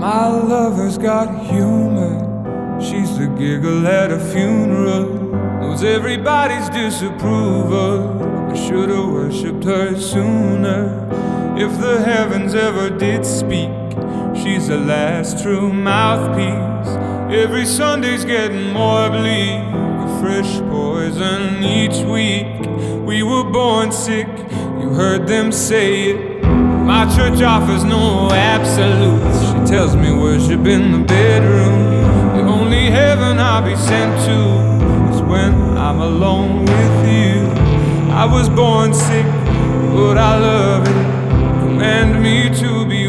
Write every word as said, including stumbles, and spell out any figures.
My lover's got humor. She's the giggle at a funeral. Knows everybody's disapproval. I should've worshipped her sooner. If the heavens ever did speak, she's the last true mouthpiece. Every Sunday's getting more bleak, a fresh poison each week. We were born sick, you heard them say it. My church offers no absolutes. She tells me worship in the bedroom. The only heaven I'll be sent to is when I'm alone with you. I was born sick, but I love it. Command me to be